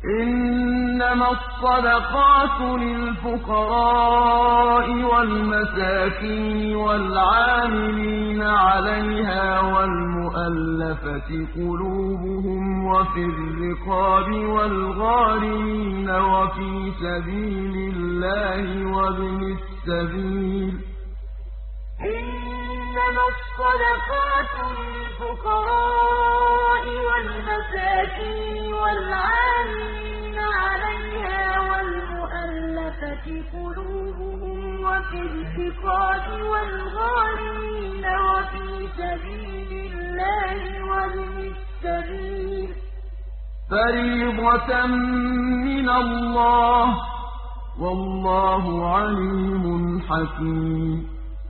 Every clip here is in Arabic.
إنما الصدقات للفقراء والمساكين والعاملين عليها والمؤلفة قلوبهم وفي الرقاب والغارمين وفي سبيل الله وابن السبيل. إنما الصدقات للفقراء والمساكين والعاملين عليها والمؤلفة قلوبهم وفي الرقاب والغارمين وفي سبيل الله وابن السبيل فريضة من الله والله عليم حكيم.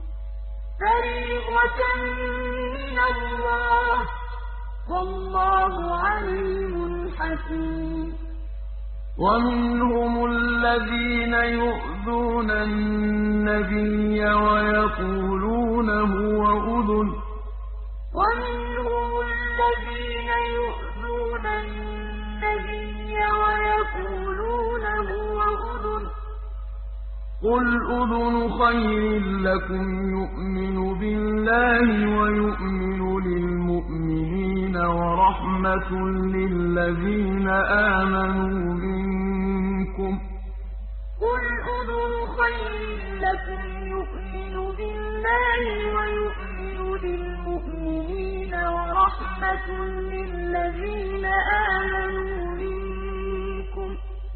فريضة من الله والله عليم حكيم. ومنهم الذين يؤذون النبي ويقولون هو أذن ومنهم الذين يؤذون النبي ويقولون هو أذن قل أذن خير لكم يؤمن بالله ويؤمن للمؤمنين ورحمة للذين آمنوا منكم. قل أذن خير لكم يؤمن بالله ويؤمن للمؤمنين ورحمة للذين آمنوا منكم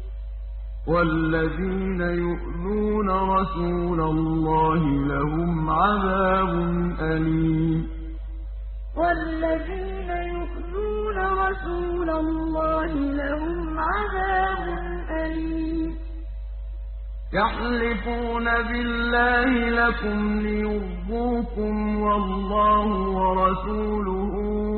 والذين يؤذون رسول الله لهم عذاب أليم. والذين يؤذون رسول الله لهم عذاب أليم. يحلفون بالله لكم ليرضوكم والله ورسوله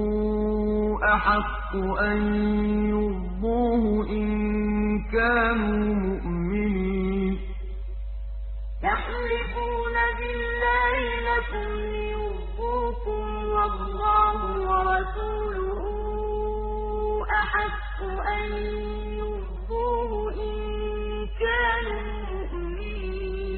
أحق أن يرضوه إن كانوا مؤمنين. يحلفون بالله لكم ليرضوكم والله ورسوله أحق أن يرضوه إن كانوا مؤمنين.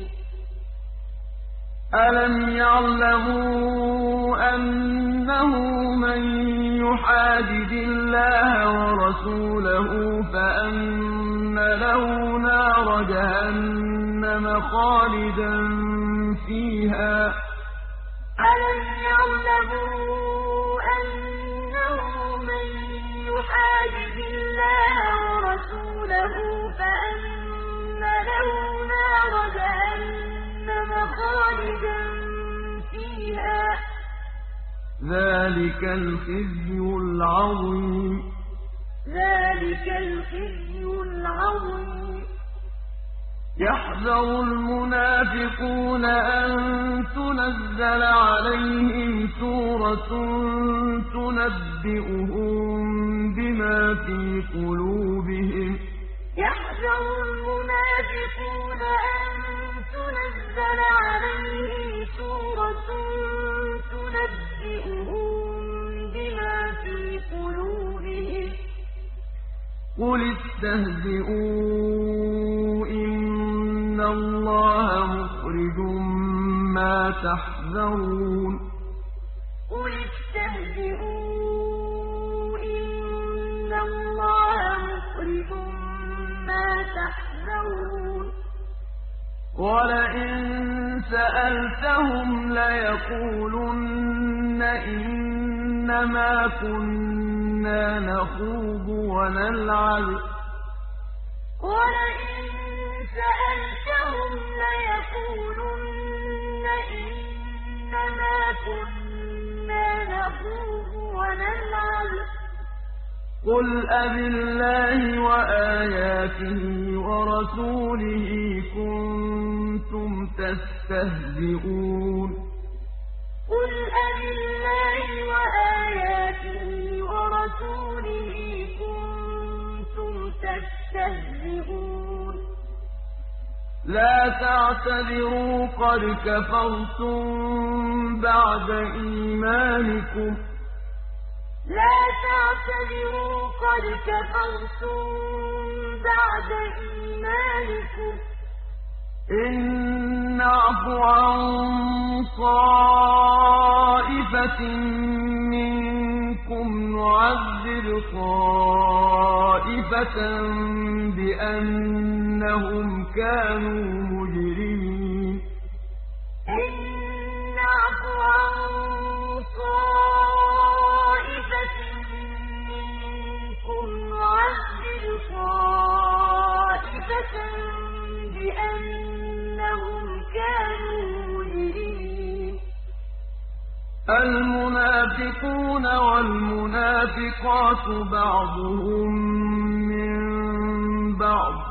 ألم يعلموا أنه من يحادد الله ورسوله فأن له نار جهنم خالدا فيها. ألم يعلموا أنه من يحادد الله ورسوله فأن له نار جهنم خالدا فيها. ذلك الخزي العظيم. ذلك الخزي العظيم. يحذر المنافقون أن تنزل عليهم سورة تنبئهم بما في قلوبهم. يحذر المنافقون أن تنزل عليهم سورة تنبئهم بما في قلوبهم. قل استهزئوا إن الله مخرج ما تحذرون. قل استهزئوا إن الله مخرج ما تحذرون. ولئن سألتهم ليقولن إنما كنا نخوض ونلعب. ولئن سألتهم ليقولن إنما كنا نخوض ونلعب. قل أبالله وآياته ورسوله كنتم تستهزئون. قل أبالله وآياته ورسوله كنتم تستهزئون. لا تعتذروا قد كفرتم بعد إيمانكم. لا تعتذروا قد كفرتم بَعْدَ إِيمَانِكُمْ إِن نَّعْفُ عَن طَائِفَةٍ مِّنكُمْ نُعَذِّبْ طَائِفَةً بِأَنَّهُمْ كَانُوا مُجْرِمِينَ إِن نَّعْفُ عَن طَائِفَةٍ مِّنكُمْ نُعَذِّبْ طَائِفَةً بِأَنَّهُمْ كَانُوا مُجْرِمِينَ الْمُنَافِقُونَ وَالْمُنَافِقَاتُ بَعْضُهُم مِّن بَعْضٍ ۚ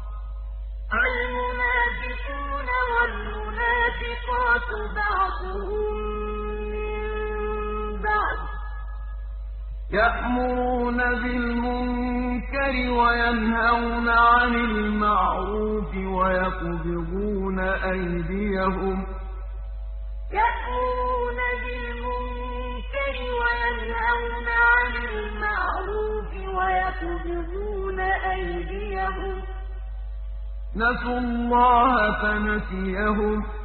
الْمُنَافِقُونَ وَالْمُنَافِقَاتُ بَعْضُهُم مِّن بَعْضٍ ۚ يَأْمُرُونَ بِالْمُنكَرِ وَيَنْهَوْنَ عَنِ الْمَعْرُوفِ وَيَقْبِضُونَ أَيْدِيَهُمْ ۚ يَأْمُرُونَ بِالْمُنكَرِ وَيَنْهَوْنَ عَنِ الْمَعْرُوفِ وَيَقْبِضُونَ أَيْدِيَهُمْ ۚ نَسُوا اللَّهَ فَنَسِيَهُمْ ۗ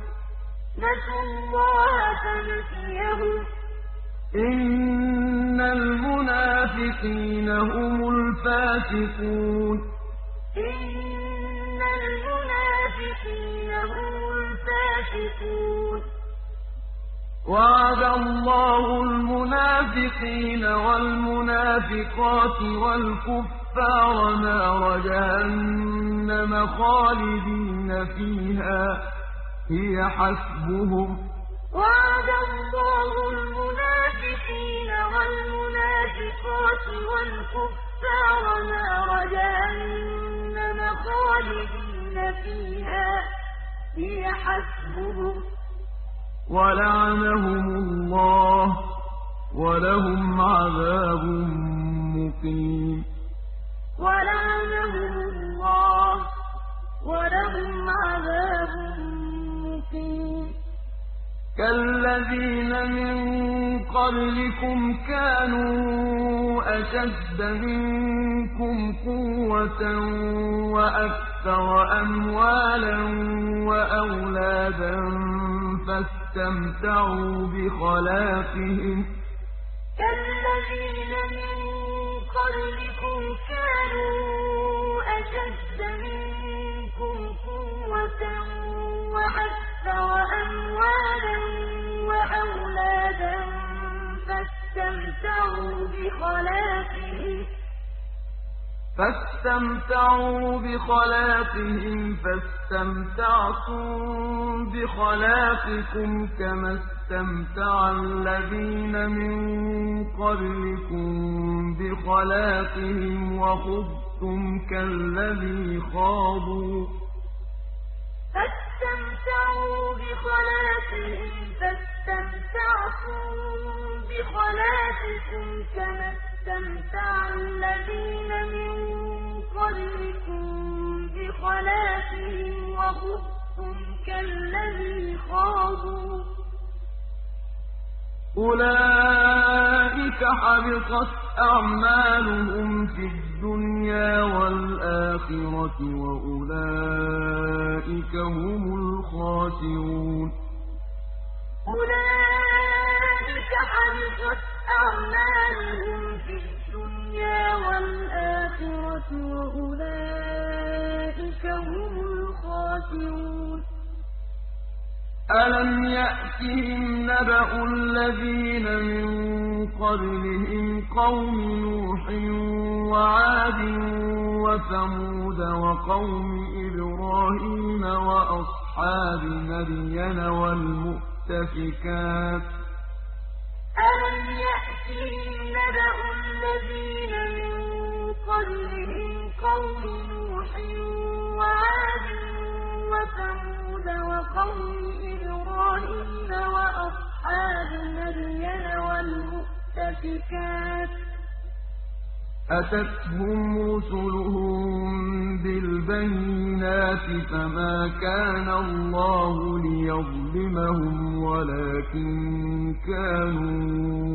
إِنَّ المنافقين هم الفاسقون إِنَّ الْمُنَافِقِينَ هُمُ الْفَاسِقُونَ وَعَدَ اللَّهُ الْمُنَافِقِينَ وَالْمُنَافِقَاتِ وَالْكُفَّارَ نَارَ جَهَنَّمَ خَالِدِينَ فِيهَا هِيَ حَسْبُهُمْ ۚ وَعَدَ اللَّهُ الْمُنَافِقِينَ وَالْمُنَافِقَاتِ وَالْكُفَّارَ نَارَ جَهَنَّمَ خَالِدِينَ فِيهَا هِيَ حَسْبُهُمْ ۚ وَلَعَنَهُمُ اللَّهُ وَلَهُمْ عَذَابٌ مُّقِيمٌ وَلَعَنَهُمُ اللَّهُ وَلَهُمْ عَذَابٌ مُّقِيمٌ كَالَّذِينَ مِن قَبْلِكُمْ كَانُوا أَشَدَّ مِنكُمْ قُوَّةً وَأَكْثَرَ أَمْوَالًا وَأَوْلَادًا فَاسْتَمْتَعُوا بِخَلَاقِهِمْ ۖ كَالَّذِينَ مِن قَبْلِكُمْ كَانُوا أَشَدَّ مِنكُمْ قُوَّةً وَأَكْثَرَ أَمْوَالًا وَأَوْلَادًا فاستمتعوا بخلاقهم فاستمتعتم بخلاقكم كما استمتع الذين من قبلكم بخلاقهم وخضتم كالذي خاضوا فاستمتعوا بخلاقهم فاستمتعتم بخلاقكم كما استمتع الذين من قبلكم بخلاقهم وخضتم كالذي خاضوا أولئك حبطت أعمالهم في الدنيا والآخرة وأولئك هم الخاسرون أولئك حبطت أعمالهم في الدنيا والآخرة وأولئك هم الخاسرون أَلَمْ يَأْتِهِمْ نَبَأُ الَّذِينَ مِن قَبْلِهِمْ قَوْمِ نُوحٍ وَعَادٍ وَثَمُودَ وَقَوْمِ إِبْرَاهِيمَ وَأَصْحَابِ مَدْيَنَ وَالْمُؤْتَفِكَاتِ ۚ أَلَمْ يَأْتِهِمْ نَبَأُ الَّذِينَ مِن قَبْلِهِمْ قَوْمِ نُوحٍ وَعَادٍ وَثَمُودَ وَقَوْمِ إِبْرَاهِيمَ وَأَصْحَابِ مَدْيَنَ وَالْمُؤْتَفِكَاتِ ۚ أَتَتْهُمْ رُسُلُهُم بِالْبَيِّنَاتِ فَمَا كَانَ اللَّهُ لِيَظْلِمَهُمْ وَلَٰكِن كَانُوا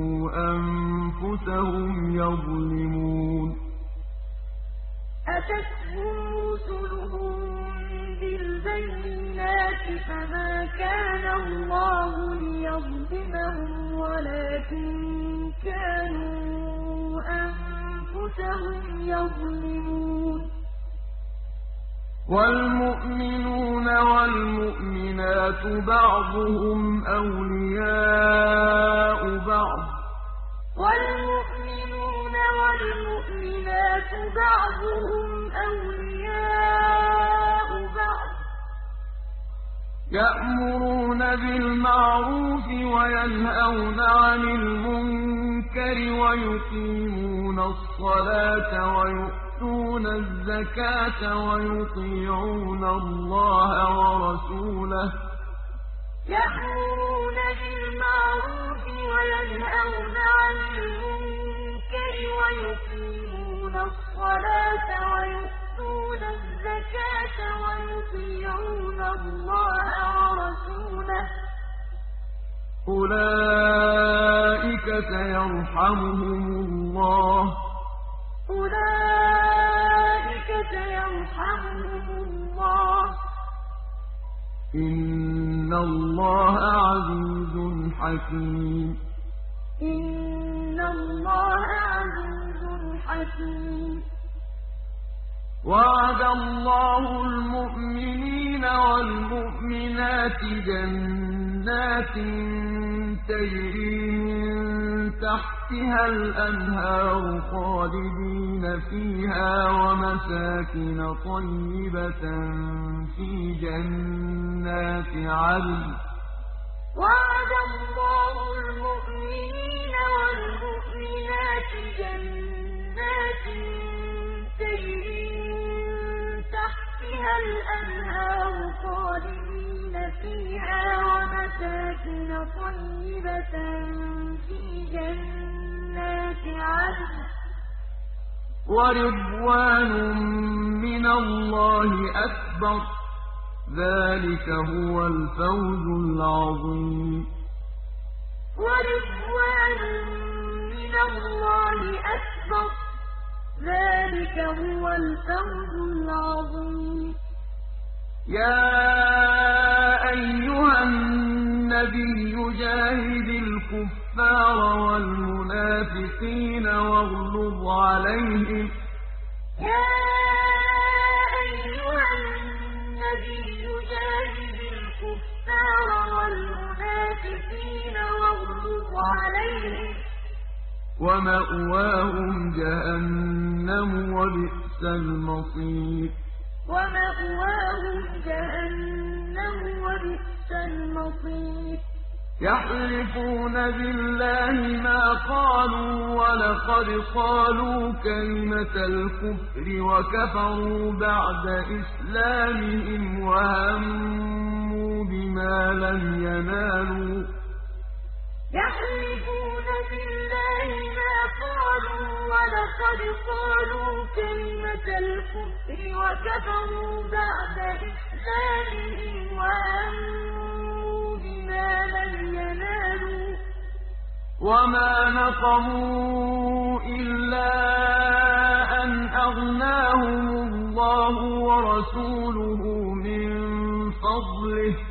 أَنفُسَهُمْ يَظْلِمُونَ أَتَتْهُمْ رُسُلُهُم بِالْبَيِّنَاتِ فَمَا كَانَ اللَّهُ لِيَظْلِمَهُمْ وَلَٰكِن كَانُوا أَنفُسَهُمْ يَظْلِمُونَ وَالْمُؤْمِنُونَ وَالْمُؤْمِنَاتُ بَعْضُهُمْ أَوْلِيَاءُ بَعْضٍ ۚ يَأْمُرُونَ بِالْمَعْرُوفِ وَيَنْهَوْنَ عَنِ الْمُنكَرِ وَيُقِيمُونَ الصَّلَاةَ وَيُؤْتُونَ الزَّكَاةَ وَيُطِيعُونَ اللَّهَ وَرَسُولَهُ ۚ يَأْمُرُونَ بِالْمَعْرُوفِ وَيَنْهَوْنَ عَنِ الْمُنكَرِ وَيُقِيمُونَ الصَّلَاةَ وَيُؤْتُونَ الزَّكَاةَ وَيُطِيعُونَ اللَّهَ وَرَسُولَهُ ۚ أُولَٰئِكَ سَيَرْحَمُهُمُ اللَّهُ ۗ إِنَّ اللَّهَ عَزِيزٌ حَكِيمٌ وَعَدَ اللَّهُ الْمُؤْمِنِينَ وَالْمُؤْمِنَاتِ جَنَّاتٍ تَجْرِي مِن تَحْتِهَا الْأَنْهَارُ خَالِدِينَ فِيهَا وَمَسَاكِنَ طَيِّبَةً فِي جَنَّاتِ عَدْنٍ ۚ وَعَدَ اللَّهُ الْمُؤْمِنِينَ وَالْمُؤْمِنَاتِ جَنَّاتٍ تَجْرِي مِن تَحْتِهَا الْأَنْهَارُ خَالِدِينَ فِيهَا وَمَسَاكِنَ طَيِّبَةً فِي جَنَّاتِ عَدْنٍ ۚ وَرِضْوَانٌ مِّنَ اللَّهِ أَكْبَرُ ۚ ذَٰلِكَ هُوَ الْفَوْزُ الْعَظِيمُ وَرِضْوَانٌ مِّنَ اللَّهِ أَكْبَرُ ۚ ذَٰلِكَ هُوَ الْفَوْزُ الْعَظِيمُ يَا أَيُّهَا النَّبِيُّ جَاهِدِ الْكُفَّارَ وَالْمُنَافِقِينَ وَاغْلُظْ عَلَيْهِمْ ۚ وَمَأْوَاهُمْ جَهَنَّمُ ۖ وَبِئْسَ الْمَصِيرُ يَحْلِفُونَ بِاللَّهِ مَا قَالُوا وَلَقَدْ قَالُوا كَلِمَةَ الْكُفْرِ وَكَفَرُوا بَعْدَ إِسْلَامِهِمْ وَهَمُّوا بِمَا لَمْ يَنَالُوا ۚ يَحْلِفُونَ بِاللَّهِ مَا قَالُوا وَلَقَدْ قَالُوا كَلِمَةَ الْكُفْرِ وَكَفَرُوا بَعْدَ إِسْلَامِهِمْ وَهَمُّوا بِمَا لَمْ يَنَالُوا ۚ وَمَا نَقَمُوا إِلَّا أَنْ أَغْنَاهُمُ اللَّهُ وَرَسُولُهُ مِن فَضْلِهِ ۚ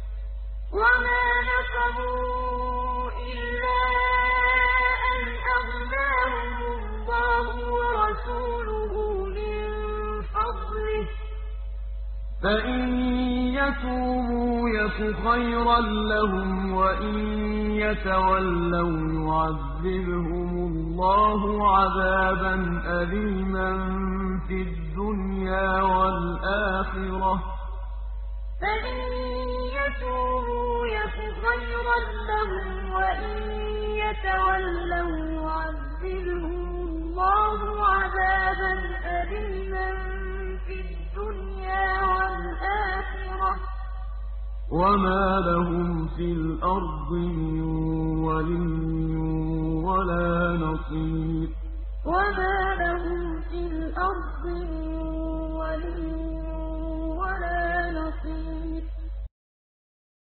فَإِن يَتُوبُوا يَكُ خَيْرًا لَّهُمْ ۖ وَإِن يَتَوَلَّوْا يُعَذِّبْهُمُ اللَّهُ عَذَابًا أَلِيمًا فِي الدُّنْيَا وَالْآخِرَةِ ۚ فَإِن يَتُوبُوا يَكُ خَيْرًا لَّهُمْ ۖ وَإِن يَتَوَلَّوْا يُعَذِّبْهُمُ اللَّهُ عَذَابًا أَلِيمًا فِي الدُّنْيَا وَالْآخِرَةِ ۚ وَمَا لَهُمْ فِي الْأَرْضِ مِن وَلِيٍّ وَلَا نَصِيرٍ وَلَا نَصِيرٍ